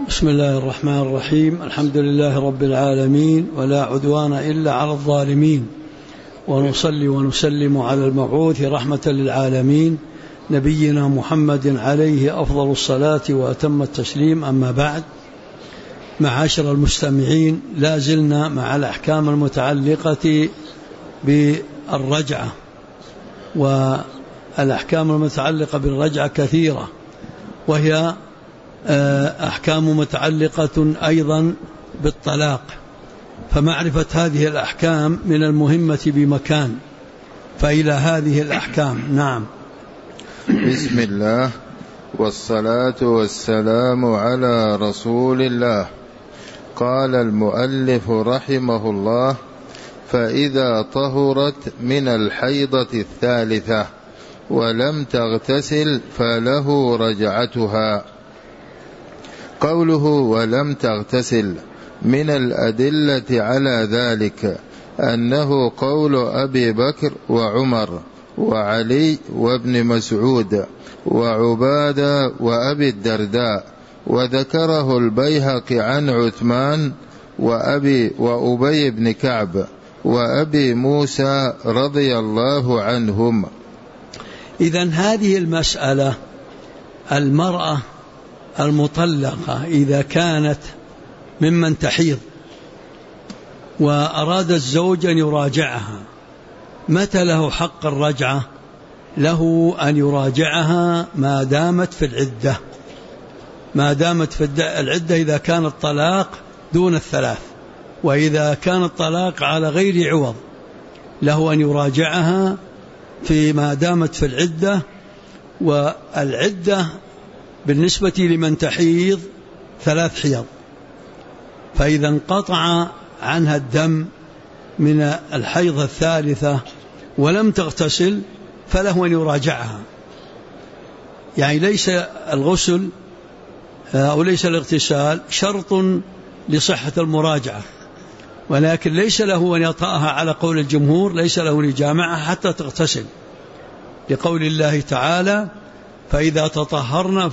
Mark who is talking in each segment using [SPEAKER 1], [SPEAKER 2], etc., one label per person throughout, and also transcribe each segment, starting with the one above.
[SPEAKER 1] بسم الله الرحمن الرحيم. الحمد لله رب العالمين، ولا عدوان إلا على الظالمين، ونصلي ونسلم على المبعوث رحمة للعالمين نبينا محمد عليه أفضل الصلاة وأتم التسليم. أما بعد، معاشر المستمعين، لا زلنا مع الأحكام المتعلقة بالرجعة، والأحكام المتعلقة بالرجعة كثيرة، وهي أحكام متعلقة أيضا بالطلاق، فمعرفة هذه الأحكام من المهمة بمكان. فإلى هذه الأحكام. نعم.
[SPEAKER 2] بسم الله والصلاة والسلام على رسول الله. قال المؤلف رحمه الله: فإذا طهرت من الحيضة الثالثة ولم تغتسل فله رجعتها. قوله ولم تغتسل من الأدلة على ذلك أنه قول أبي بكر وعمر وعلي وابن مسعود وعبادة وأبي الدرداء، وذكره البيهقي عن عثمان وأبي بن كعب وأبي موسى رضي الله عنهم.
[SPEAKER 1] إذن هذه المسألة، المرأة المطلقة إذا كانت ممن تحيض وأراد الزوج أن يراجعها، متى له حق الرجعة؟ له أن يراجعها ما دامت في العدة، ما دامت في العدة، إذا كان الطلاق دون الثلاث، وإذا كان الطلاق على غير عوض له أن يراجعها في ما دامت في العدة. والعدة بالنسبة لمن تحيض 3 حيض، فإذا انقطع عنها الدم من الحيضة الثالثة ولم تغتسل فله أن يراجعها. يعني ليس الغسل أو ليس الاغتسال شرط لصحة المراجعة، ولكن ليس له أن يطأها على قول الجمهور، ليس له أن يجامعها حتى تغتسل، لقول الله تعالى: فإذا تطهرن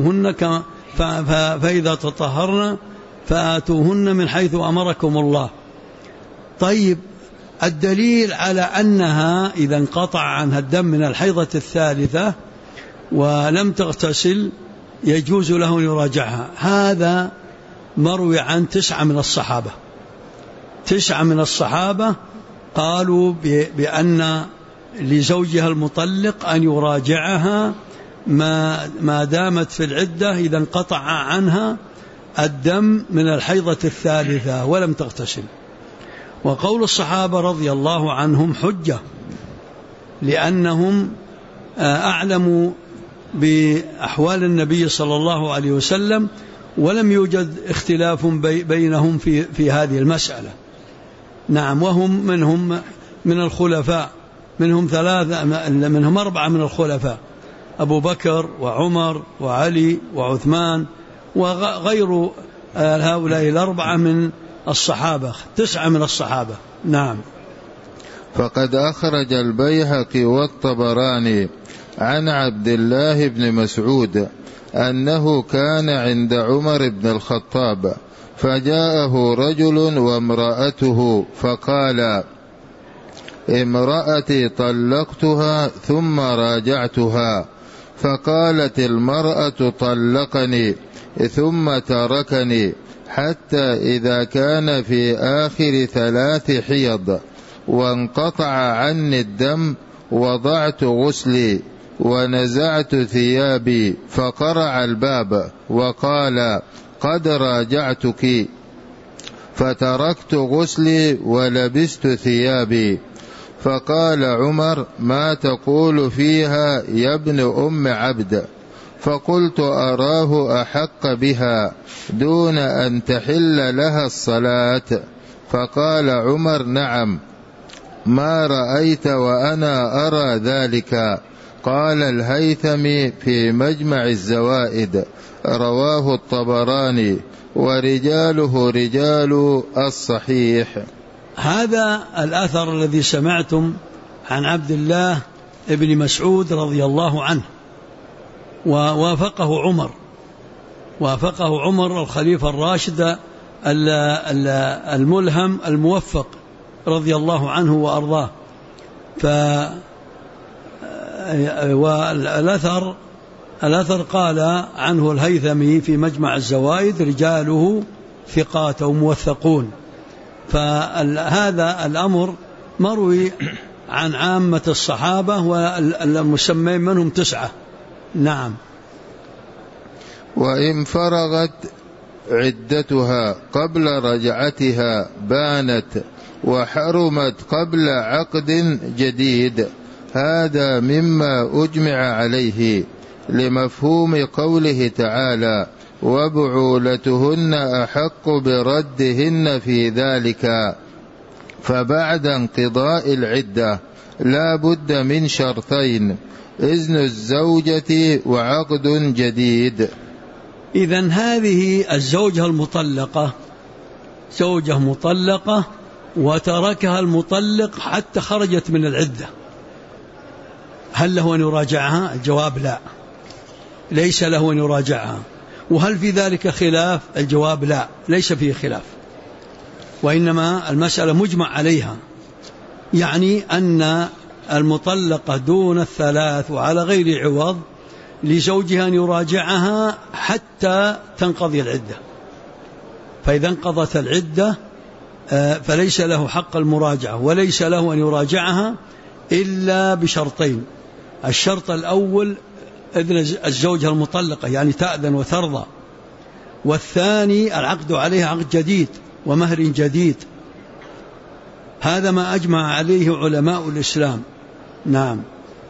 [SPEAKER 1] فآتوهن من حيث أمركم الله. طيب، الدليل على أنها إذا انقطع عنها الدم من الحيضة الثالثة ولم تغتسل يجوز له أن يراجعها. هذا مروي عن 9 من الصحابة. 9 من الصحابة قالوا بأن لزوجها المطلق أن يراجعها ما دامت في العدة إذا انقطع عنها الدم من الحيضة الثالثة ولم تغتسل. وقول الصحابة رضي الله عنهم حجة، لأنهم أعلموا بأحوال النبي صلى الله عليه وسلم، ولم يوجد اختلاف بينهم في هذه المسألة. نعم. وهم من الخلفاء، منهم 4 من الخلفاء: أبو بكر وعمر وعلي وعثمان، وغير هؤلاء 4 من الصحابة، 9 من الصحابة. نعم.
[SPEAKER 2] فقد أخرج البيهقي والطبراني عن عبد الله بن مسعود أنه كان عند عمر بن الخطاب، فجاءه رجل وامرأته فقال: امرأتي طلقتها ثم راجعتها. فقالت المرأة: طلقني ثم تركني، حتى إذا كان في آخر 3 حيض وانقطع عني الدم وضعت غسلي ونزعت ثيابي، فقرع الباب وقال: قد راجعتك. فتركت غسلي ولبست ثيابي. فقال عمر: ما تقول فيها يا ابن أم عبد؟ فقلت: أراه أحق بها دون أن تحل لها الصلاة. فقال عمر: نعم، ما رأيت وأنا أرى ذلك. قال الهيثمي في مجمع الزوائد: رواه الطبراني ورجاله رجال الصحيح.
[SPEAKER 1] هذا الأثر الذي سمعتم عن عبد الله بن مسعود رضي الله عنه، ووافقه عمر وافقه عمر الخليفة الراشد الملهم الموفق رضي الله عنه وأرضاه. الأثر قال عنه الهيثمي في مجمع الزوائد: رجاله ثقات وموثقون. فهذا الأمر مروي عن عامة الصحابة والمسمين منهم 9. نعم.
[SPEAKER 2] وإن فرغت عدتها قبل رجعتها بانت وحرمت قبل عقد جديد. هذا مما أجمع عليه لمفهوم قوله تعالى: وبعولتهن أحق بردهن في ذلك. فبعد انقضاء العدة لا بد من شرطين: إذن الزوجة وعقد جديد.
[SPEAKER 1] إذن هذه الزوجة المطلقة زوجة مطلقة وتركها المطلق حتى خرجت من العدة، هل له أن يراجعها؟ الجواب لا، ليس له أن يراجعها. وهل في ذلك خلاف؟ الجواب لا، ليس فيه خلاف، وإنما المسألة مجمع عليها، يعني أن المطلقة دون الثلاث وعلى غير عوض لزوجها أن يراجعها حتى تنقضي العدة. فإذا انقضت العدة فليس له حق المراجعة، وليس له أن يراجعها إلا بشرطين: الشرط الأول إذن الزوجة المطلقة، يعني تأذن وترضى، والثاني العقد عليها عقد جديد ومهر جديد. هذا ما أجمع عليه علماء الإسلام. نعم.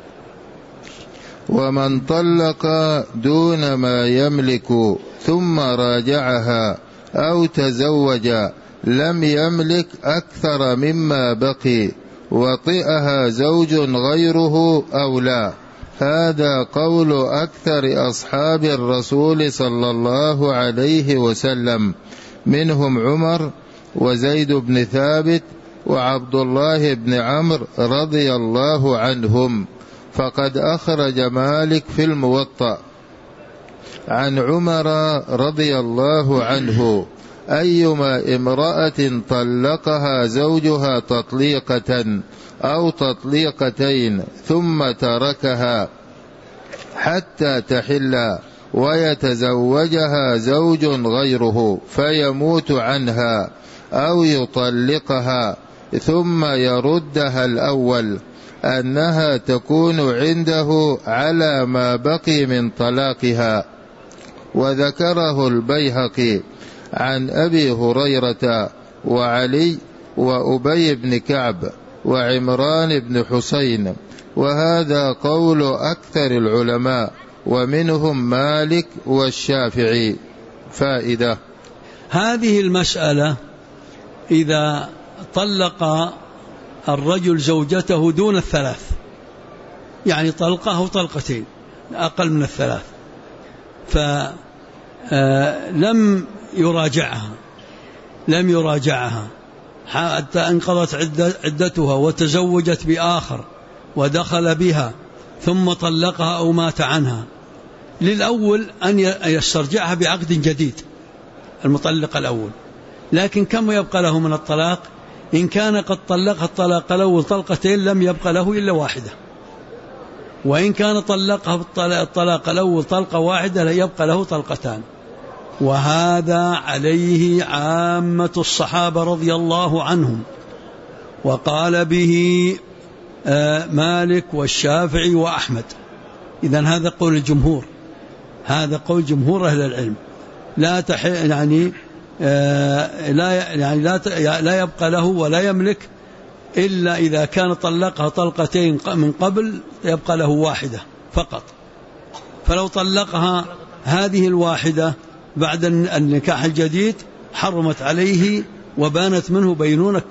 [SPEAKER 2] ومن طلق دون ما يملك ثم راجعها أو تزوج لم يملك أكثر مما بقي وطئها زوج غيره أو لا. هذا قول أكثر أصحاب الرسول صلى الله عليه وسلم، منهم عمر وزيد بن ثابت وعبد الله بن عمرو رضي الله عنهم. فقد أخرج مالك في الموطأ عن عمر رضي الله عنه: أيما امرأة طلقها زوجها تطليقة أو تطليقتين ثم تركها حتى تحل ويتزوجها زوج غيره فيموت عنها أو يطلقها ثم يردها الأول، أنها تكون عنده على ما بقي من طلاقها. وذكره البيهقي عن أبي هريرة وعلي وأبي بن كعب وعمران بن حسين، وهذا قول أكثر العلماء ومنهم مالك والشافعي. فائدة:
[SPEAKER 1] هذه المسألة إذا طلق الرجل زوجته دون الثلاث، يعني طلقه أو طلقتين أقل من الثلاث، فلم يراجعها حتى انقضت عدتها وتزوجت بآخر ودخل بها ثم طلقها أو مات عنها، للأول أن يسترجعها بعقد جديد المطلق الأول. لكن كم يبقى له من الطلاق؟ إن كان قد طلقها الطلاق الأول طلقتين لم يبقى له إلا واحدة، وإن كان طلقها الطلاق الأول طلقة واحدة يبقى له طلقتان. وهذا عليه عامة الصحابة رضي الله عنهم، وقال به مالك والشافعي وأحمد. إذن هذا قول الجمهور، هذا قول جمهور أهل العلم. لا يبقى له ولا يملك إلا إذا كان طلقها طلقتين من قبل يبقى له واحدة فقط. فلو طلقها هذه الواحدة بعد النكاح الجديد حرمت عليه وبانت منه بينونة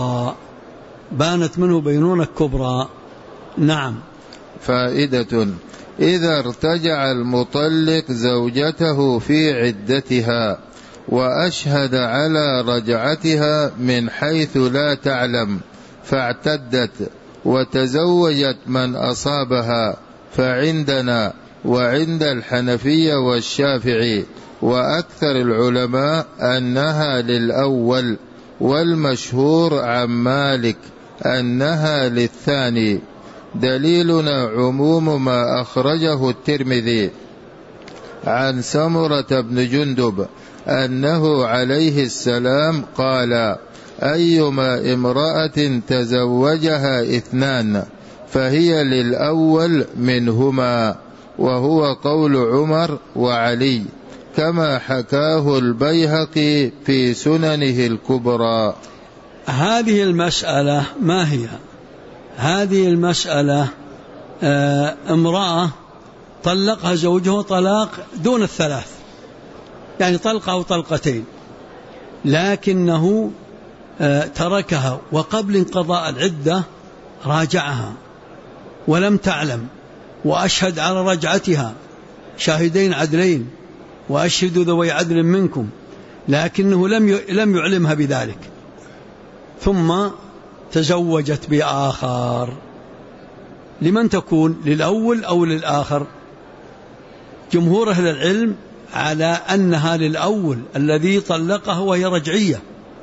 [SPEAKER 1] كبرى. نعم.
[SPEAKER 2] فائدة: إذا ارتجع المطلق زوجته في عدتها وأشهد على رجعتها من حيث لا تعلم فاعتدت وتزوجت من أصابها، فعندنا وعند الحنفية والشافعي وأكثر العلماء أنها للأول، والمشهور عن مالك أنها للثاني. دليلنا عموم ما أخرجه الترمذي عن سمرة بن جندب أنه عليه السلام قال: أيما امرأة تزوجها اثنان فهي للأول منهما، وهو قول عمر وعلي، كما حكاه البيهقي في سننه الكبرى.
[SPEAKER 1] هذه المسألة ما هي؟ هذه المسألة امرأة طلقها زوجها طلاق دون الثلاث، يعني طلقة أو طلقتين، لكنه تركها وقبل انقضاء العدة راجعها ولم تعلم، وأشهد على رجعتها شاهدين عدلين وأشهدوا ذوي عدل منكم، لكنه لم يعلمها بذلك، ثم تزوجت بآخر. لمن تكون؟ للأول أو للآخر؟ جمهور أهل العلم على أنها للأول الذي طلقها وهي رجعية،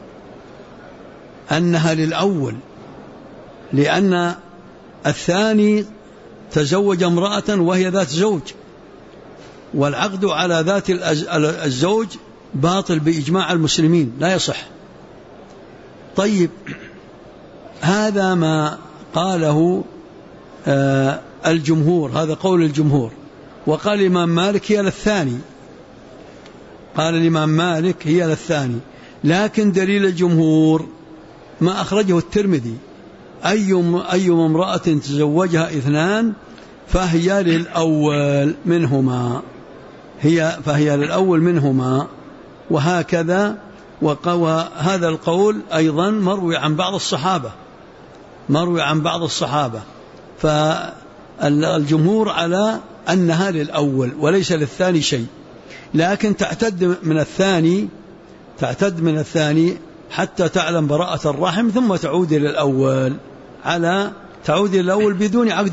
[SPEAKER 1] أنها للأول، لأن الثاني تزوج امرأة وهي ذات زوج، والعقد على ذات الزوج باطل بإجماع المسلمين لا يصح. طيب، هذا ما قاله الجمهور، هذا قول الجمهور. وقال الإمام مالك هي للثاني، قال الإمام مالك هي للثاني، لكن دليل الجمهور ما أخرجه الترمذي: أي امرأة تزوجها اثنان فهي للأول منهما، فهي للأول منهما. وهكذا وهذا القول أيضا مروي عن بعض الصحابة، فالجمهور على أنها للأول وليس للثاني شيء، لكن تعتد من الثاني حتى تعلم براءة الرحم، ثم تعود إلى الأول بدون عقد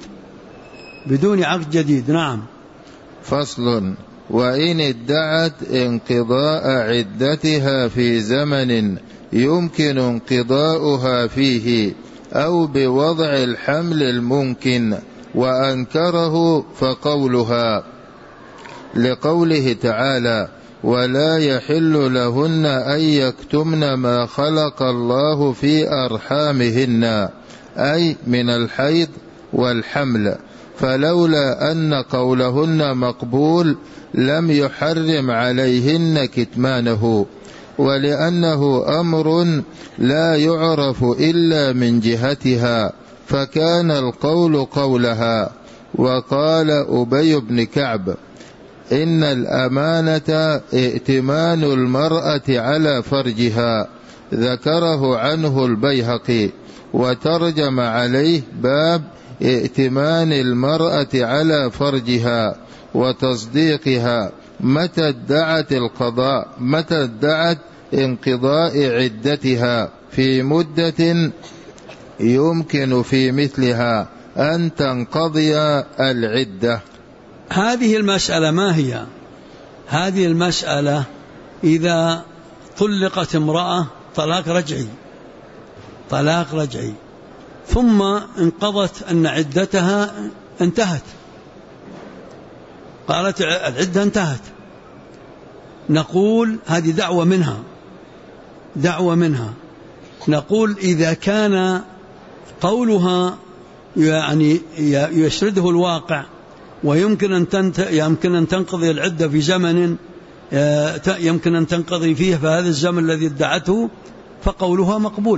[SPEAKER 1] جديد. نعم.
[SPEAKER 2] فصل: وإن ادعت انقضاء عدتها في زمن يمكن انقضاؤها فيه أو بوضع الحمل الممكن وأنكره، فقولها لقوله تعالى: ولا يحل لهن أن يكتمن ما خلق الله في أرحامهن، أي من الحيض والحمل، فلولا أن قولهن مقبول لم يحرم عليهن كتمانه، ولأنه أمر لا يعرف إلا من جهتها، فكان القول قولها. وقال أبي بن كعب: إن الأمانة ائتمان المرأة على فرجها، ذكره عنه البيهقي، وترجم عليه باب ائتمان المرأة على فرجها وتصديقها متى ادعت انقضاء عدتها في مدة يمكن في مثلها أن تنقضي العدة.
[SPEAKER 1] هذه المسألة ما هي؟ هذه المسألة إذا طلقت امرأة طلاق رجعي ثم انقضت أن عدتها انتهت، قالت العدة انتهت، نقول هذه دعوة منها، نقول إذا كان قولها يعني يسرده الواقع ويمكن أن تنقضي العدة في زمن يمكن أن تنقضي فيه، فهذا الزمن الذي ادعته فقولها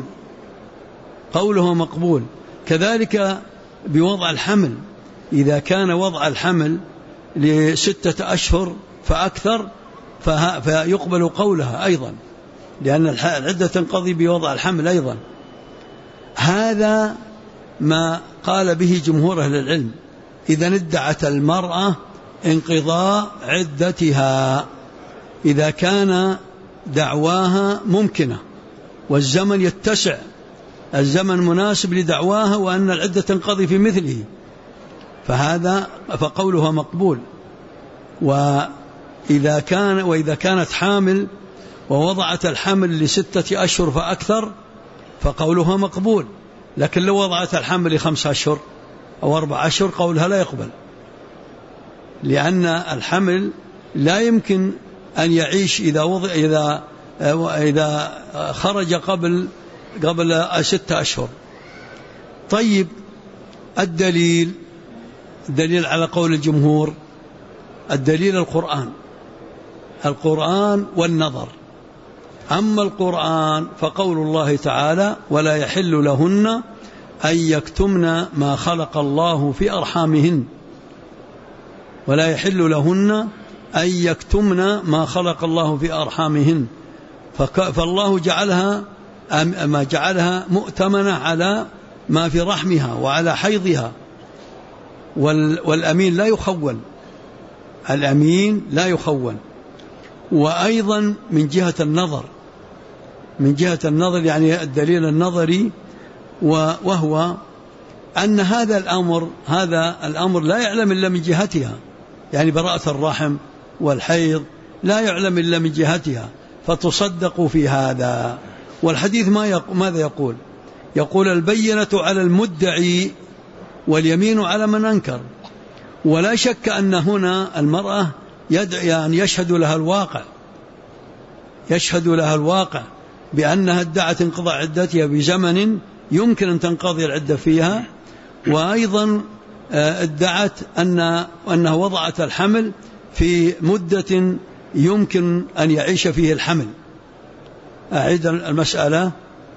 [SPEAKER 1] مقبول. كذلك بوضع الحمل، إذا كان وضع الحمل ل6 أشهر فأكثر فيقبل قولها أيضا، لأن العدة تنقضي بوضع الحمل أيضا. هذا ما قال به جمهور أهل العلم. إذا ادعت المرأة انقضاء عدتها، إذا كان دعواها ممكنة والزمن يتسع، الزمن مناسب لدعواها وأن العدة تنقضي في مثله، فقولها مقبول. وإذا كانت حامل ووضعت الحمل ل6 أشهر فأكثر فقولها مقبول، لكن لو وضعت الحمل ل5 أشهر أو 4 أشهر قولها لا يقبل، لأن الحمل لا يمكن أن يعيش إذا خرج قبل 6 أشهر. طيب، الدليل على قول الجمهور، الدليل القرآن والنظر. أما القرآن فقول الله تعالى: ولا يحل لهن أن يكتمن ما خلق الله في أرحامهن، ولا يحل لهن أن يكتمن ما خلق الله في أرحامهن، فالله جعلها مؤتمنة على ما في رحمها وعلى حيضها، والأمين لا يخون. وأيضا من جهة النظر يعني الدليل النظري، وهو أن هذا الأمر لا يعلم إلا من جهتها، يعني براءة الرحم والحيض لا يعلم إلا من جهتها، فتصدق في هذا. والحديث ماذا يقول البينة على المدعي واليمين على من أنكر. ولا شك أن هنا المرأة يعني يشهد لها الواقع بأنها ادعت انقضاء عدتها بزمن يمكن أن تنقضي العدة فيها، وأيضا ادعت أنها وضعت الحمل في مدة يمكن أن يعيش فيه الحمل. أعيد المسألة.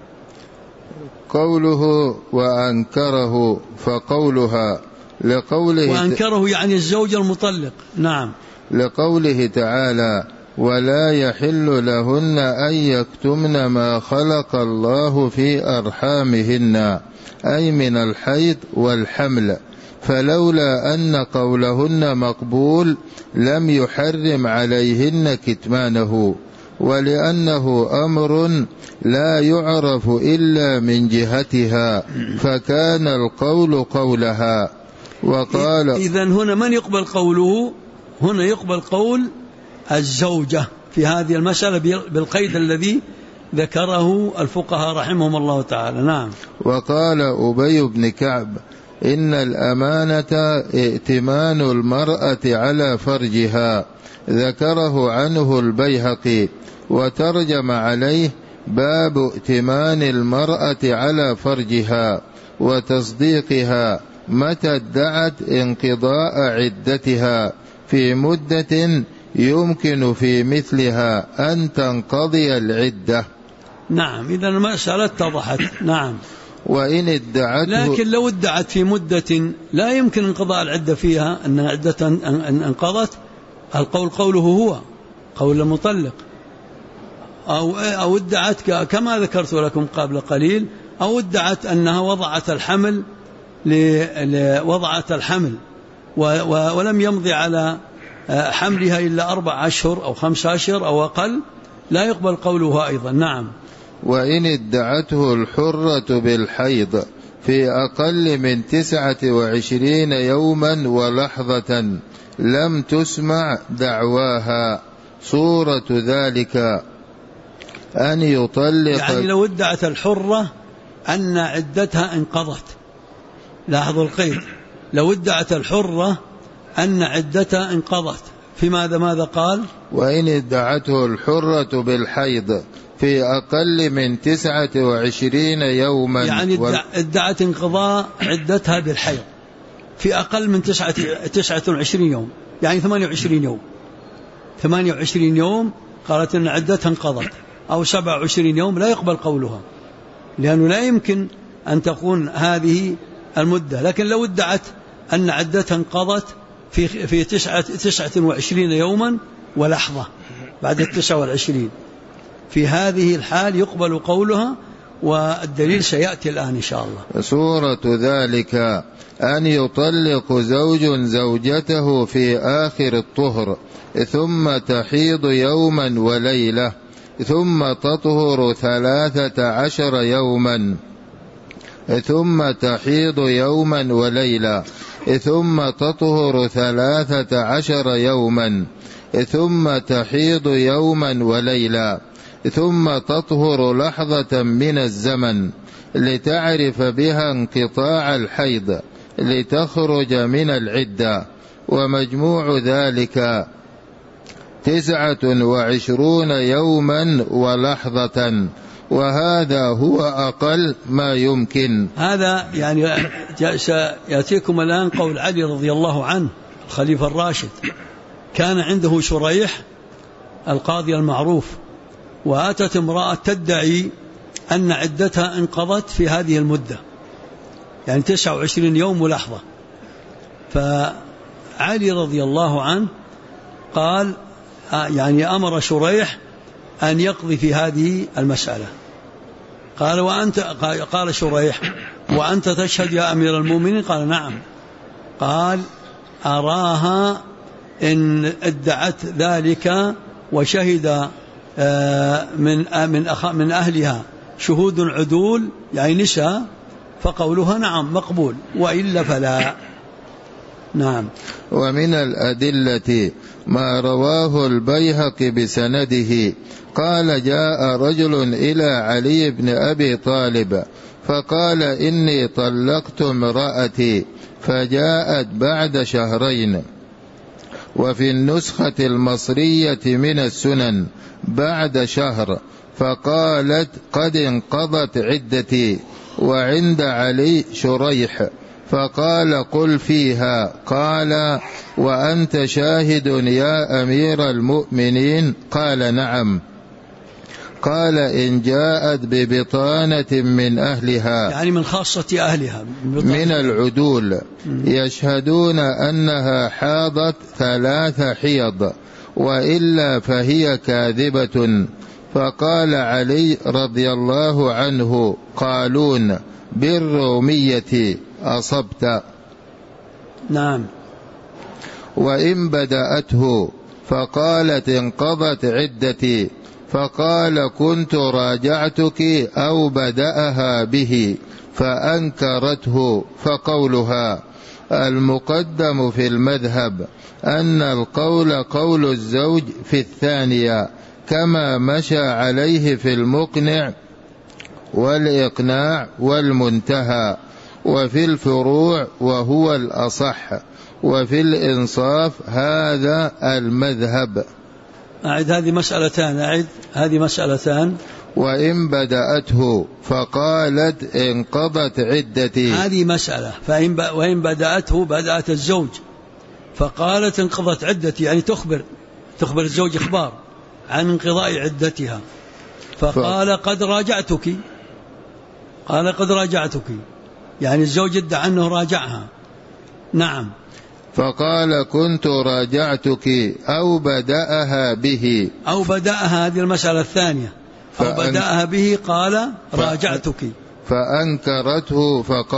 [SPEAKER 2] قوله وأنكره، فقولها لقوله
[SPEAKER 1] وأنكره يعني الزوج المطلق. نعم.
[SPEAKER 2] لقوله تعالى: ولا يحل لهن أن يكتمن ما خلق الله في أرحامهن، أي من الحيض والحمل، فلولا أن قولهن مقبول لم يحرم عليهن كتمانه، ولأنه أمر لا يعرف إلا من جهتها فكان القول قولها. وقال
[SPEAKER 1] إذن هنا من يقبل قوله؟ هنا يقبل قول الزوجة في هذه المسألة بالقيد الذي ذكره الفقهاء رحمهم الله تعالى. نعم.
[SPEAKER 2] وقال أبي بن كعب: إن الأمانة ائتمان المرأة على فرجها، ذكره عنه البيهقي، وترجم عليه: باب ائتمان المرأة على فرجها وتصديقها متى ادعت انقضاء عدتها في مدة يمكن في مثلها أن تنقضي العدة.
[SPEAKER 1] نعم، إذا المسألة اتضحت. نعم.
[SPEAKER 2] وإن ادعته،
[SPEAKER 1] لكن لو ادعت في مدة لا يمكن انقضاء العدة فيها أن عدة انقضت، قوله هو قول المطلق، أو ادعت كما ذكرت لكم قبل قليل، أو ادعت أنها وضعت الحمل ولم يمضي على حملها إلا 4 أشهر أو 5 أشهر أو أقل، لا يقبل قولها أيضا. نعم.
[SPEAKER 2] وإن ادعته الحرة بالحيض في أقل من 29 يوما ولحظة لم تسمع دعواها. صورة ذلك أن يطلق،
[SPEAKER 1] يعني لو ادعت الحرة أن عدتها انقضت، لاحظوا القيد، لو ادعت الحرة أن عدتها انقضت، في ماذا قال؟
[SPEAKER 2] وإن ادعته الحرة بالحيض في أقل من 29 يوما،
[SPEAKER 1] يعني ادعت انقضاء عدتها بالحيض في أقل من 29 يوم، يعني 28 يوم قالت أن عدتها انقضت، أو 27 يوم، لا يقبل قولها، لأنه لا يمكن أن تكون هذه المدة. لكن لو ادعت أن عدتها انقضت في 29 يوما ولحظة بعد 29، في هذه الحال يقبل قولها، والدليل سيأتي الآن إن شاء الله.
[SPEAKER 2] صورة ذلك أن يطلق زوج زوجته في آخر الطهر ثم تحيض يوما وليلة ثم تطهر 13 يوما ثم تحيض يوما وليلة ثم تطهر 13 يوما، ثم تحيض يوما وليلة، ثم تطهر لحظة من الزمن لتعرف بها انقطاع الحيض لتخرج من العدة، ومجموع ذلك 29 يوما ولحظة، وهذا هو أقل ما يمكن.
[SPEAKER 1] هذا يعني سيأتيكم الآن قول علي رضي الله عنه الخليفة الراشد. كان عنده شريح القاضي المعروف، وأتت امرأة تدعي أن عدتها انقضت في هذه المدة، يعني 29 يوم ولحظة. فعلي رضي الله عنه قال يعني أمر شريح أن يقضي في هذه المسألة. قال شريح: وأنت تشهد يا أمير المؤمنين؟ قال: نعم. قال: أراها إن ادعت ذلك وشهد من أهلها شهود عدول، يعني نساء، فقولها نعم مقبول، وإلا فلا. نعم.
[SPEAKER 2] ومن الأدلة ما رواه البيهقي بسنده قال: جاء رجل إلى علي بن أبي طالب فقال: إني طلقت امرأتي، فجاءت بعد شهرين. وفي النسخة المصرية من السنن بعد شهر، فقالت: قد انقضت عدتي. وعند علي شريح فقال: قل فيها. قال: وأنت شاهد يا أمير المؤمنين؟ قال: نعم. قال: إن جاءت ببطانة من أهلها،
[SPEAKER 1] يعني من خاصة أهلها،
[SPEAKER 2] من العدول، يشهدون أنها حاضت 3 حيض، وإلا فهي كاذبة. فقال علي رضي الله عنه: قالون بالرومية أصبت.
[SPEAKER 1] نعم.
[SPEAKER 2] وإن بدأته فقالت: انقضت عدتي، فقال: كنت راجعتك، أو بدأها به، فأنكرته، فقولها. المقدم في المذهب أن القول قول الزوج في الثانية، كما مشى عليه في المقنع والإقناع والمنتهى، وفي الفروع وهو الأصح، وفي الإنصاف هذا المذهب.
[SPEAKER 1] أعد هذه مسألتان. وإن
[SPEAKER 2] بدأته فقالت: انقضت عدتي،
[SPEAKER 1] هذه مسألة. وإن بدأته، بدأت الزوج فقالت: انقضت عدتي، يعني تخبر الزوج إخبار عن انقضاء عدتها. فقال: قد راجعتك. يعني الزوج ادعى أنه راجعها. نعم.
[SPEAKER 2] فقال: كنت راجعتك، أو بدأها به،
[SPEAKER 1] أو بدأها، هذه المسألة الثانية. أو بدأها به، قال: راجعتك.
[SPEAKER 2] فأنكرته،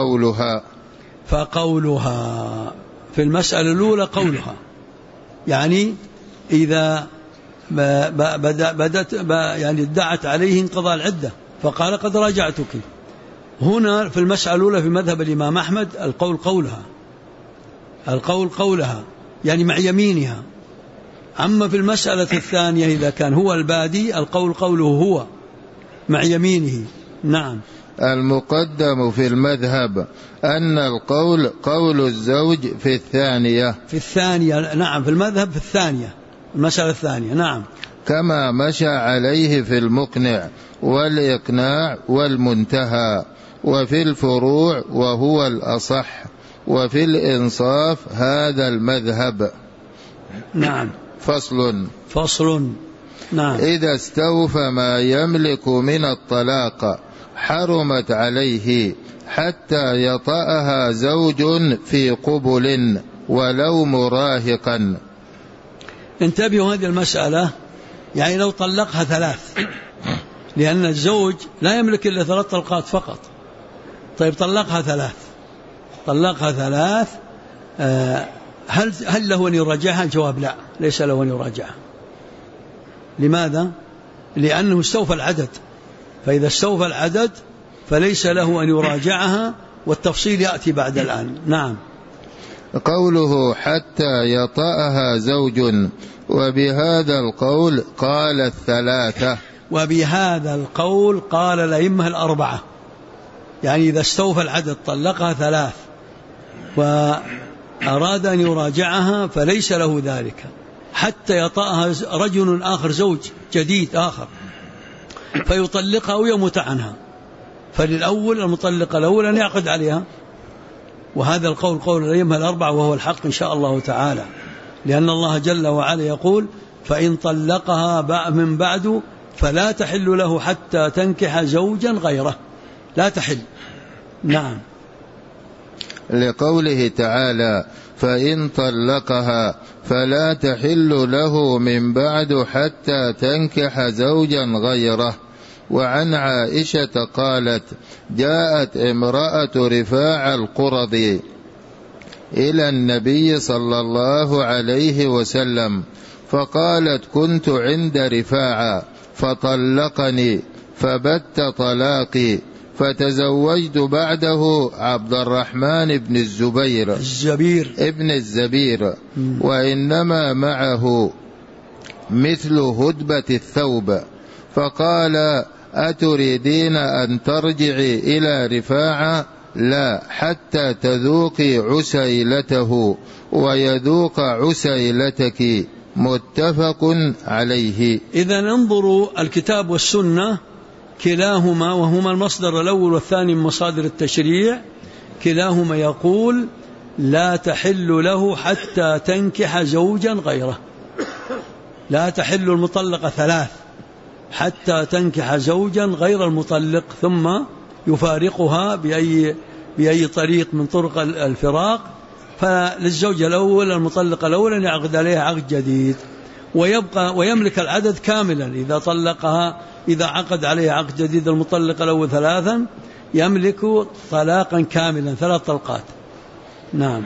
[SPEAKER 1] فقولها في المسألة الأولى قولها، يعني إذا بدأت يعني ادعت عليه انقضاء العدة فقال: قد راجعتك. هنا في المسألة الأولى في مذهب الإمام أحمد القول قولها، يعني مع يمينها. أما في المسألة الثانية إذا كان هو البادي، القول قوله هو مع يمينه. نعم.
[SPEAKER 2] المقدم في المذهب أن القول قول الزوج في الثانية.
[SPEAKER 1] نعم. في المذهب في الثانية، المسألة الثانية. نعم.
[SPEAKER 2] كما مشى عليه في المقنع والإقناع والمنتهى، وفي الفروع وهو الأصح، وفي الإنصاف هذا المذهب.
[SPEAKER 1] نعم. فصل. نعم.
[SPEAKER 2] إذا استوفى ما يملك من الطلاق حرمت عليه حتى يطأها زوج في قبل ولو مراهقا.
[SPEAKER 1] انتبهوا هذه المسألة، يعني لو طلقها 3، لأن الزوج لا يملك إلا 3 طلقات فقط. طيب طلقها 3، هل له أن يراجعها؟ الجواب لا، ليس له أن يراجعها. لماذا؟ لأنه استوفى العدد، فإذا استوفى العدد فليس له أن يراجعها، والتفصيل يأتي بعد الآن. نعم.
[SPEAKER 2] قوله حتى يطأها زوج، وبهذا القول قال الثلاثة.
[SPEAKER 1] وبهذا القول قال الأئمة الأربعة، يعني إذا استوفى العدد طلقها 3 وأراد أن يراجعها فليس له ذلك حتى يطأها رجل آخر، زوج جديد آخر، فيطلقها أو يموت عنها، فللأول المطلق الأول أن يعقد عليها. وهذا القول قول الأئمة الأربعة، وهو الحق إن شاء الله تعالى، لأن الله جل وعلا يقول فإن طلقها من بعد فلا تحل له حتى تنكح زوجا غيره، لا تحل. نعم.
[SPEAKER 2] لقوله تعالى فإن طلقها فلا تحل له من بعد حتى تنكح زوجا غيره. وعن عائشة قالت جاءت امرأة رفاع القرظي إلى النبي صلى الله عليه وسلم فقالت كنت عند رفاعة فطلقني فبت طلاقي، فتزوجت بعده عبد الرحمن بن ابن الزبير وإنما معه مثل هدبة الثوب، فقال أتريدين أن ترجعي إلى رفاعة؟ لا، حتى تذوقي عسيلته ويذوق عسيلتك، متفق عليه.
[SPEAKER 1] إذن انظروا الكتاب والسنة كلاهما، وهما المصدر الأول والثاني من مصادر التشريع، كلاهما يقول لا تحل له حتى تنكح زوجا غيره. لا تحل المطلقة 3 حتى تنكح زوجا غير المطلق، ثم يفارقها بأي طريق من طرق الفراق. فللزوج الأول المطلق الأول أن يعقد عليها عقد جديد، ويملك العدد كاملا. إذا طلقها، إذا عقد عليها عقد جديد المطلق الأول 3 يملك طلاقا كاملا 3 طلقات. نعم.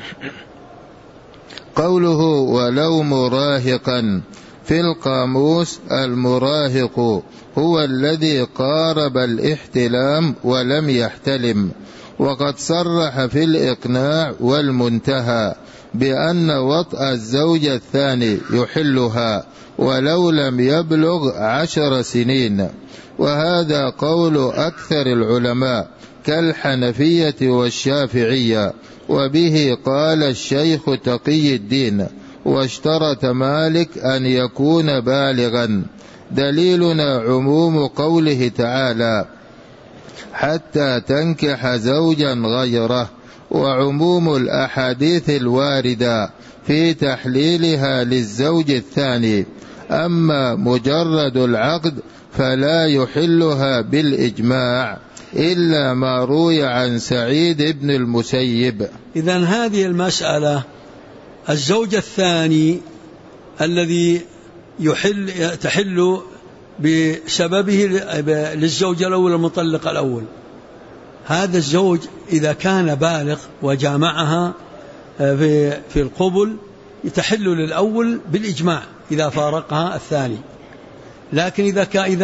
[SPEAKER 2] قوله ولو مراهقا، في القاموس المراهق هو الذي قارب الاحتلام ولم يحتلم، وقد صرح في الإقناع والمنتهى بأن وطأ الزوج الثاني يحلها ولو لم يبلغ 10 سنين، وهذا قول أكثر العلماء كالحنفية والشافعية، وبه قال الشيخ تقي الدين، واشترط مالك أن يكون بالغا. دليلنا عموم قوله تعالى حتى تنكح زوجا غيره، وعموم الأحاديث الواردة في تحليلها للزوج الثاني. أما مجرد العقد فلا يحلها بالإجماع إلا ما روي عن سعيد بن المسيب.
[SPEAKER 1] إذن هذه المسألة، الزوج الثاني الذي تحل بسببه للزوج الأول المطلق الأول، هذا الزوج إذا كان بالغ وجامعها في القبل تحل للأول بالإجماع إذا فارقها الثاني. لكن إذا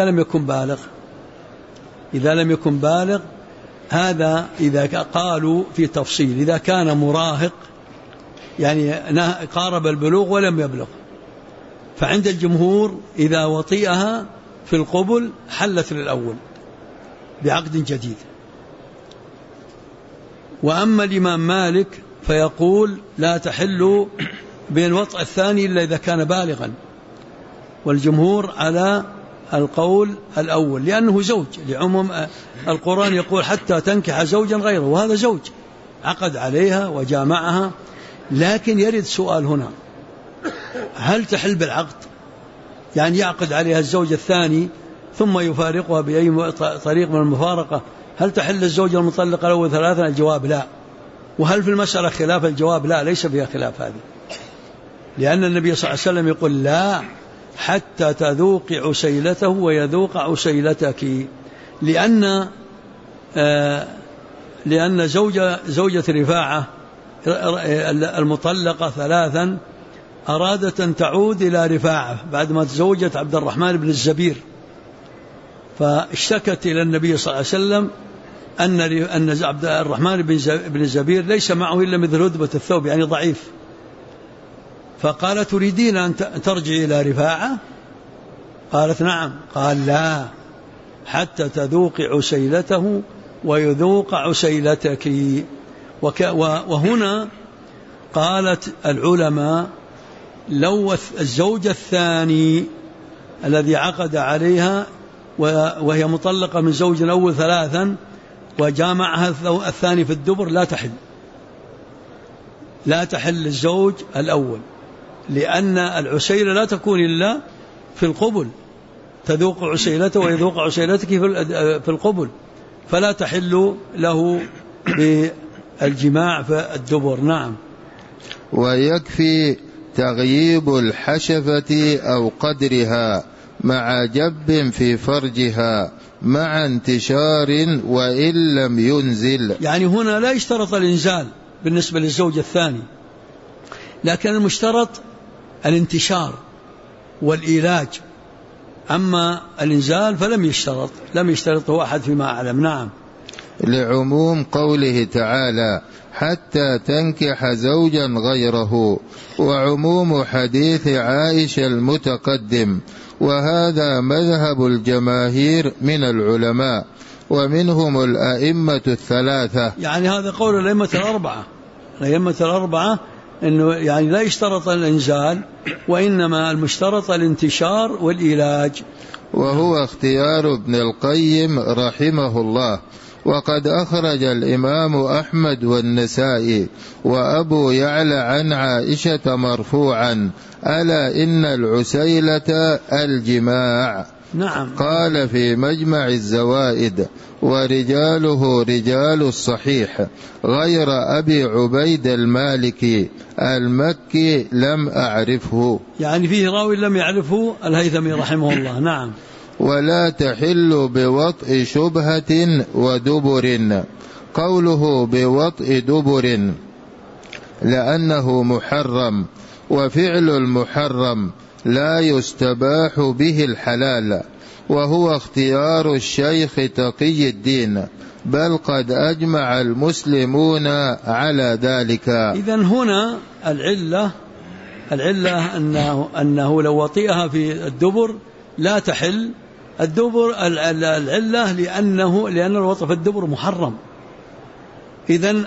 [SPEAKER 1] لم يكن بالغ هذا إذا قالوا في تفصيل، إذا كان مراهق يعني قارب البلوغ ولم يبلغ، فعند الجمهور إذا وطئها في القبل حلت للأول بعقد جديد. وأما الإمام مالك فيقول لا تحل بالوطء الثاني إلا إذا كان بالغا، والجمهور على القول الأول لأنه زوج، لعموم القرآن يقول حتى تنكح زوجا غيره، وهذا زوج عقد عليها وجامعها. لكن يرد سؤال هنا، هل تحل بالعقد؟ يعني يعقد عليها الزوج الثاني ثم يفارقها بأي طريق من المفارقة، هل تحل الزوج المطلق الأول 3؟ الجواب لا. وهل في المسألة خلاف؟ الجواب لا، ليس فيها خلاف هذه، لأن النبي صلى الله عليه وسلم يقول لا حتى تذوق عسيلته ويذوق عسيلتك، لأن زوجة رفاعة المطلقة 3 أرادت أن تعود إلى رفاعة بعد ما تزوجت عبد الرحمن بن الزبير، فاشتكت إلى النبي صلى الله عليه وسلم أن عبد الرحمن بن الزبير ليس معه إلا مثل هدبة الثوب، يعني ضعيف. فقال: تريدين أن ترجعي إلى رفاعة؟ قالت: نعم. قال: لا، حتى تذوق عسيلته ويذوق عسيلتك. وهنا قالت العلماء: لو الزوج الثاني الذي عقد عليها وهي مطلقة من زوج أول 3 وجامعها الثاني في الدبر لا تحل الزوج الأول، لأن العسيلة لا تكون إلا في القبل، تذوق عسيلته ويذوق عسيلتك في القبل، فلا تحل له بالجماع في الدبر. نعم.
[SPEAKER 2] ويكفي تغييب الحشفة أو قدرها مع جب في فرجها مع انتشار وإن لم ينزل.
[SPEAKER 1] يعني هنا لا يشترط الإنزال بالنسبة للزوج الثاني، لكن المشترط الانتشار والإيلاج، أما الإنزال فلم يشترطه أحد فيما أعلم. نعم.
[SPEAKER 2] لعموم قوله تعالى: حتى تنكح زوجا غيره، وعموم حديث عائشة المتقدم، وهذا مذهب الجماهير من العلماء ومنهم الأئمة 3.
[SPEAKER 1] يعني هذا قول الأئمة الأربعة إنه يعني لا يشترط الإنزال، وإنما المشترط الانتشار والإيلاج،
[SPEAKER 2] وهو اختيار ابن القيم رحمه الله. وقد أخرج الإمام أحمد والنسائي وأبو يعلى عن عائشة مرفوعا: ألا إن العسيلة الجماع.
[SPEAKER 1] نعم.
[SPEAKER 2] قال في مجمع الزوائد: ورجاله رجال الصحيح غير أبي عبيد المالكي المكي لم أعرفه.
[SPEAKER 1] يعني فيه راوي لم يعرفه الهيثمي رحمه الله. نعم.
[SPEAKER 2] ولا تحل بوطء شبهة ودبر. قوله بوطء دبر لأنه محرم، وفعل المحرم لا يستباح به الحلال، وهو اختيار الشيخ تقي الدين، بل قد أجمع المسلمون على ذلك.
[SPEAKER 1] إذن هنا العلة أنه لو وطئها في الدبر لا تحل الدبر. العلة لأن الوطئ في الدبر محرم. إذن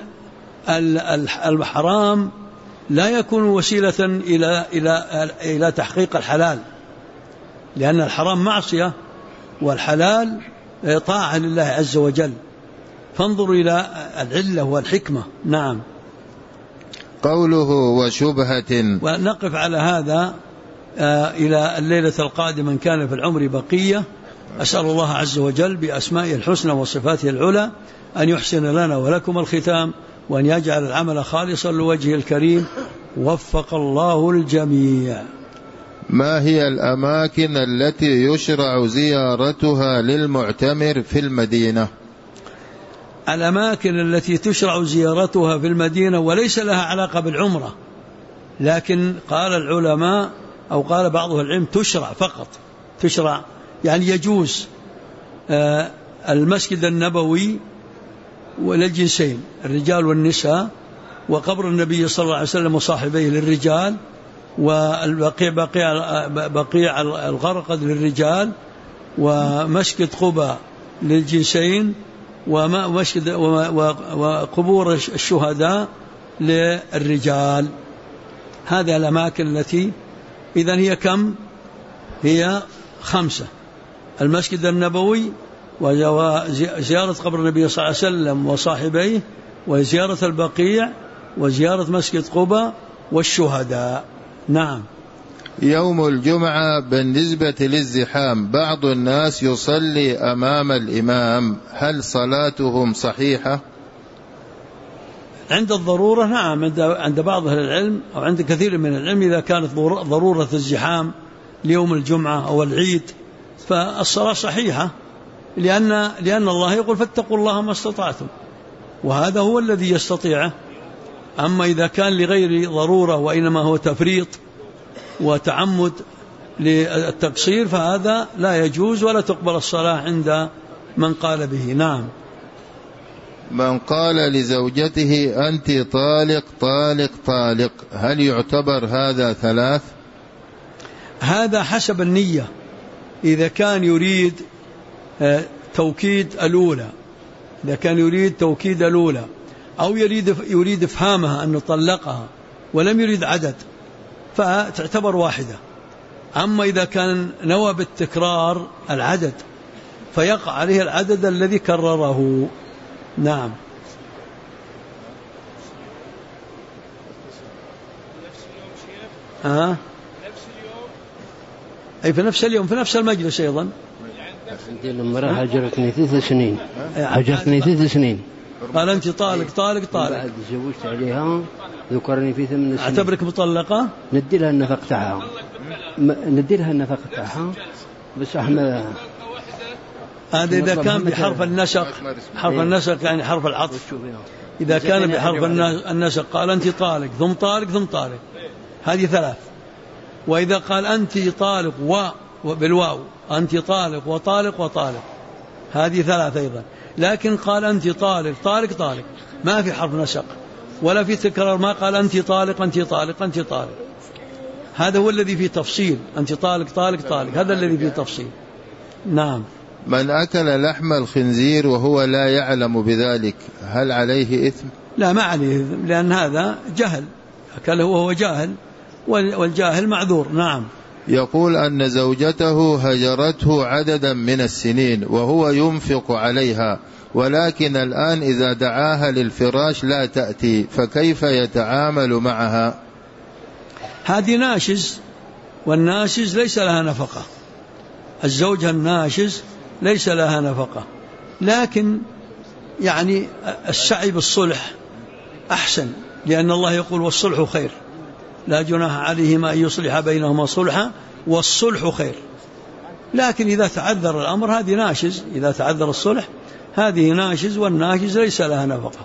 [SPEAKER 1] الحرام لا يكون وسيلة إلى تحقيق الحلال، لأن الحرام معصية والحلال طاعة لله عز وجل. فانظروا إلى العلة والحكمة. نعم.
[SPEAKER 2] قوله وشبهة.
[SPEAKER 1] ونقف على هذا إلى الليلة القادمة إن كان في العمر بقية. أسأل الله عز وجل بأسمائه الحسنى وصفاته العلى أن يحسن لنا ولكم الختام، وأن يجعل العمل خالصا لوجهه الكريم. وفق الله الجميع.
[SPEAKER 2] ما هي الأماكن التي يشرع زيارتها للمعتمر في المدينة؟
[SPEAKER 1] الأماكن التي تشرع زيارتها في المدينة وليس لها علاقة بالعمرة، لكن قال العلماء أو قال بعض العلم تشرع فقط، تشرع يعني يجوز المسجد النبوي وللجنسين الرجال والنساء، وقبر النبي صلى الله عليه وسلم وصاحبيه للرجال، بقيع الغرقد للرجال، ومسجد قباء للجنسين، وقبور الشهداء للرجال. هذه الأماكن التي إذن هي كم؟ هي 5: المسجد النبوي، وزيارة قبر النبي صلى الله عليه وسلم وصاحبيه، وزيارة البقيع، وزيارة مسجد قباء، والشهداء. نعم.
[SPEAKER 2] يوم الجمعة بالنسبة للزحام بعض الناس يصلي أمام الإمام، هل صلاتهم صحيحة؟
[SPEAKER 1] عند الضرورة نعم، عند بعض أهل العلم أو عند كثير من العلم، إذا كانت ضرورة الزحام ليوم الجمعة أو العيد فالصلاة صحيحة، لأن الله يقول فاتقوا الله ما استطعتم، وهذا هو الذي يستطيعه. أما إذا كان لغير ضرورة وإنما هو تفريط وتعمد للتقصير فهذا لا يجوز ولا تقبل الصلاة عند من قال به. نعم.
[SPEAKER 2] من قال لزوجته أنت طالق طالق طالق، هل يعتبر هذا ثلاث؟
[SPEAKER 1] هذا حسب النية. إذا كان يريد توكيد الأولى، إذا كان يريد توكيد الأولى أو يريد إفهامها أنه طلقها ولم يريد عدد فتعتبر واحدة. أما إذا كان نوى بالتكرار العدد فيقع عليه العدد الذي كرره. نعم. أي في نفس اليوم في نفس المجلس أيضا.
[SPEAKER 3] عندي المرأة هجرتني 3 سنين، هجرتني 3 سنين،
[SPEAKER 1] قال أنت طالق طالق طالق،
[SPEAKER 3] بعد تزوجت عليها ذكرني في 8 سنين،
[SPEAKER 1] اعتبرك مطلقة،
[SPEAKER 3] ندي لها النفقة تاعها، ندي لها النفقة تاعها، بس احنا
[SPEAKER 1] هذا إذا كان بحرف النسق، حرف النسق يعني حرف العطف. إذا كان بحرف النسق قال أنت طالق ثم طالق ثم طالق، هذه 3. وإذا قال أنت طالق وبالواو أنت طالق وطالق وطالق، هذه 3 أيضا. لكن قال أنت طالق طالق طالق، ما في حرف نسق ولا في تكرار، ما قال أنت طالق أنت طالق أنت طالق. هذا هو الذي فيه تفصيل، أنت طالق طالق طالق، هذا الذي فيه تفصيل. نعم.
[SPEAKER 2] من أكل لحم الخنزير وهو لا يعلم بذلك هل عليه إثم؟
[SPEAKER 1] لا، ما عليه، لأن هذا جهل، أكله وهو جاهل، والجاهل معذور. نعم.
[SPEAKER 2] يقول أن زوجته هجرته عددا من السنين وهو ينفق عليها، ولكن الآن إذا دعاها للفراش لا تأتي، فكيف يتعامل معها؟
[SPEAKER 1] هذه ناشز، والناشز ليس لها نفقة. الزوجة الناشز ليس لها نفقة، لكن يعني السعي بالصلح أحسن، لأن الله يقول والصلح خير، لا جناح عليهما أن يصلح بينهما صلحا والصلح خير. لكن إذا تعذر الأمر هذه ناشز، إذا تعذر الصلح هذه ناشز، والناشز ليس لها نفقة.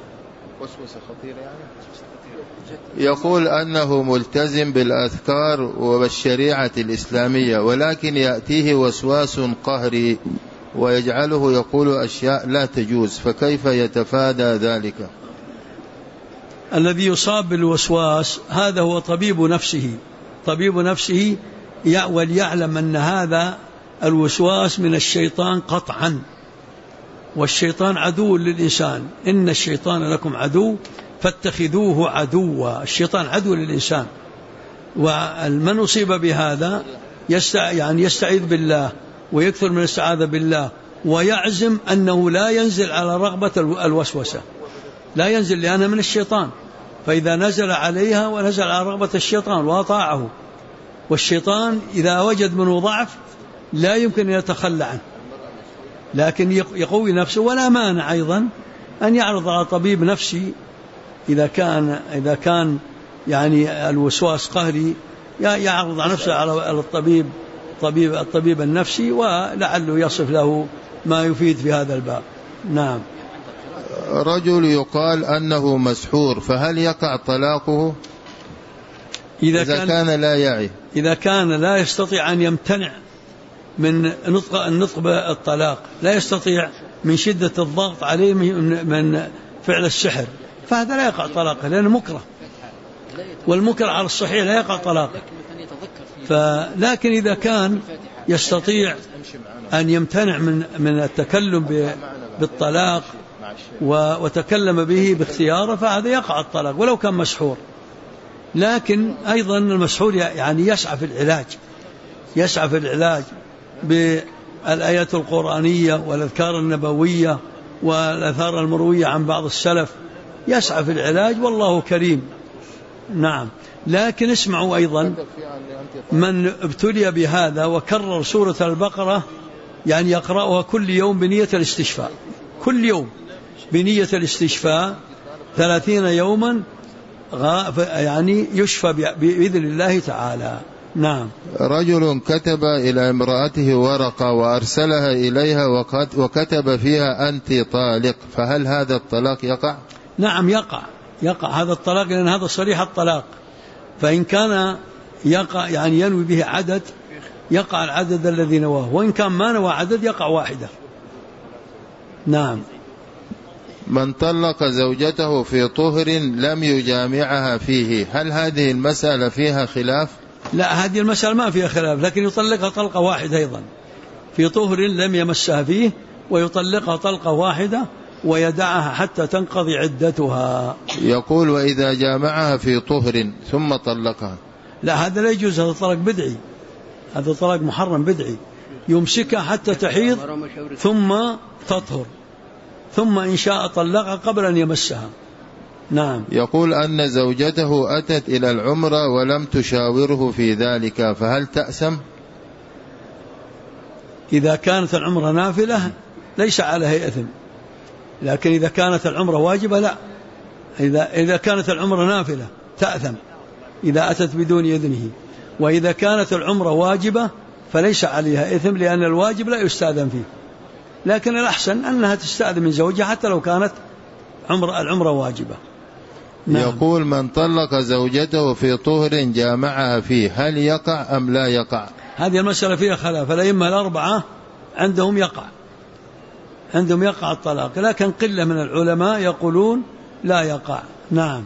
[SPEAKER 2] يقول أنه ملتزم بالأذكار وبالشريعة الإسلامية، ولكن يأتيه وسواس قهري ويجعله يقول أشياء لا تجوز، فكيف يتفادى ذلك؟
[SPEAKER 1] الذي يصاب بالوسواس هذا هو طبيب نفسه، طبيب نفسه وليعلم أن هذا الوسواس من الشيطان قطعا، والشيطان عدو للإنسان، إن الشيطان لكم عدو فاتخذوه عدوا. الشيطان عدو للإنسان، ومن أصيب بهذا يستعيذ بالله ويكثر من الاستعاذة بالله، ويعزم أنه لا ينزل على رغبة الوسوسة، لا ينزل لأنها من الشيطان، فإذا نزل عليها ونزل على رغبة الشيطان وأطاعه، والشيطان إذا وجد منه ضعف لا يمكن أن يتخلى عنه، لكن يقوي نفسه. ولا مانع أيضا أن يعرض على طبيب نفسي إذا كان يعني الوسواس قهري، يعرض على نفسه على الطبيب النفسي، ولعله يصف له ما يفيد في هذا الباب. نعم.
[SPEAKER 2] رجل يقال أنه مسحور، فهل يقع طلاقه إذا كان لا يعي؟
[SPEAKER 1] إذا كان لا يستطيع أن يمتنع من النطق بالطلاق، لا يستطيع من شدة الضغط عليه من فعل السحر، فهذا لا يقع طلاقه لأنه مكره، والمكره على الصحيح لا يقع طلاقه. لكن إذا كان يستطيع أن يمتنع من التكلم بالطلاق وتكلم به باختياره فهذا يقع الطلاق ولو كان مسحور. لكن أيضا المسحور يعني يسعى في العلاج بالآيات القرآنية والأذكار النبوية والآثار المروية عن بعض السلف، يسعى في العلاج والله كريم. نعم. لكن اسمعوا أيضا، من ابتلي بهذا وكرر سورة البقرة يعني يقرأها كل يوم بنية الاستشفاء، كل يوم بنية الاستشفاء 30 يوما يعني يشفى بإذن الله تعالى. نعم.
[SPEAKER 2] رجل كتب إلى امرأته ورقة وأرسلها إليها وكتب فيها أنت طالق، فهل هذا الطلاق يقع؟
[SPEAKER 1] نعم يقع هذا الطلاق، لأن هذا صريح الطلاق. فإن كان يقع يعني ينوي به عدد يقع العدد الذي نواه، وإن كان ما نوى عدد يقع واحدة. نعم.
[SPEAKER 2] من طلق زوجته في طهر لم يجامعها فيه، هل هذه المسألة فيها خلاف؟
[SPEAKER 1] لا، هذه المسألة ما فيها خلاف، لكن يطلقها طلقة واحدة أيضا في طهر لم يمسها فيه، ويطلقها طلقة واحدة ويدعها حتى تنقضي عدتها.
[SPEAKER 2] يقول وإذا جامعها في طهر ثم طلقها؟
[SPEAKER 1] لا، هذا لا يجوز، هذا طلاق بدعي، هذا طلاق محرم بدعي، يمسكها حتى تحيض ثم تطهر، ثم إن شاء طلقها قبل أن يمسها. نعم.
[SPEAKER 2] يقول أن زوجته أتت إلى العمرة ولم تشاوره في ذلك، فهل تأسم؟
[SPEAKER 1] إذا كانت العمرة نافلة ليس عليها إثم، لكن إذا كانت العمرة واجبة لا. إذا كانت العمرة نافلة تأثم إذا أتت بدون إذنه، وإذا كانت العمرة واجبة فليس عليها إثم، لأن الواجب لا يستأذن فيه، لكن الأحسن أنها تستأذن من زوجها حتى لو كانت العمرة واجبة.
[SPEAKER 2] نعم. يقول من طلق زوجته في طهر جامعها فيه، هل يقع أم لا يقع؟
[SPEAKER 1] هذه المسألة فيها خلاف، الأئمة الأربعة عندهم يقع الطلاق، لكن قلة من العلماء يقولون لا يقع. نعم.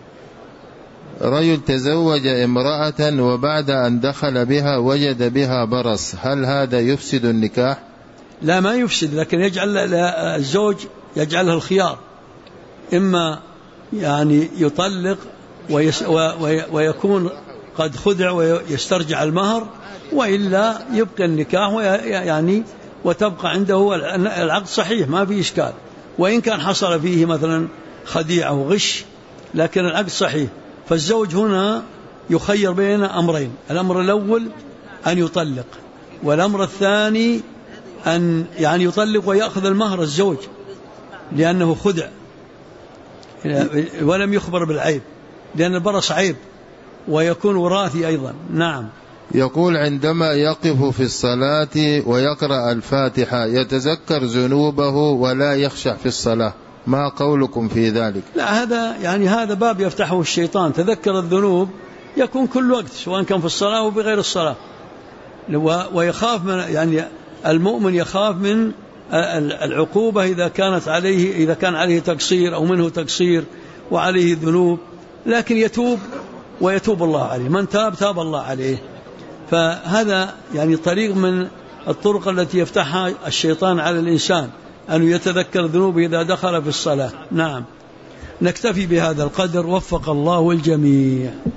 [SPEAKER 2] رجل تزوج امرأة وبعد أن دخل بها وجد بها برص، هل هذا يفسد النكاح؟
[SPEAKER 1] لا، ما يفسد، لكن يجعل الزوج يجعلها الخيار، إما يعني يطلق ويكون قد خدع ويسترجع المهر، وإلا يبقى النكاح يعني وتبقى عنده العقد صحيح ما في إشكال، وإن كان حصل فيه مثلا خديعة وغش لكن العقد صحيح. فالزوج هنا يخير بين أمرين، الأمر الأول أن يطلق، والأمر الثاني أن يعني يطلق ويأخذ المهر الزوج لأنه خدع ولم يخبر بالعيب، لأن البرص عيب ويكون وراثي أيضا. نعم.
[SPEAKER 2] يقول عندما يقف في الصلاة ويقرأ الفاتحة يتذكر ذنوبه ولا يخشع في الصلاة، ما قولكم في ذلك؟
[SPEAKER 1] لا، هذا باب يفتحه الشيطان. تذكر الذنوب يكون كل وقت، سواء كان في الصلاة أو بغير الصلاة، ويخاف من يعني المؤمن يخاف من العقوبة إذا كان عليه تقصير أو منه تقصير وعليه ذنوب، لكن يتوب ويتوب الله عليه، من تاب الله عليه. فهذا يعني طريق من الطرق التي يفتحها الشيطان على الإنسان، أن يتذكر ذنوبه إذا دخل في الصلاة. نعم. نكتفي بهذا القدر، وفق الله الجميع.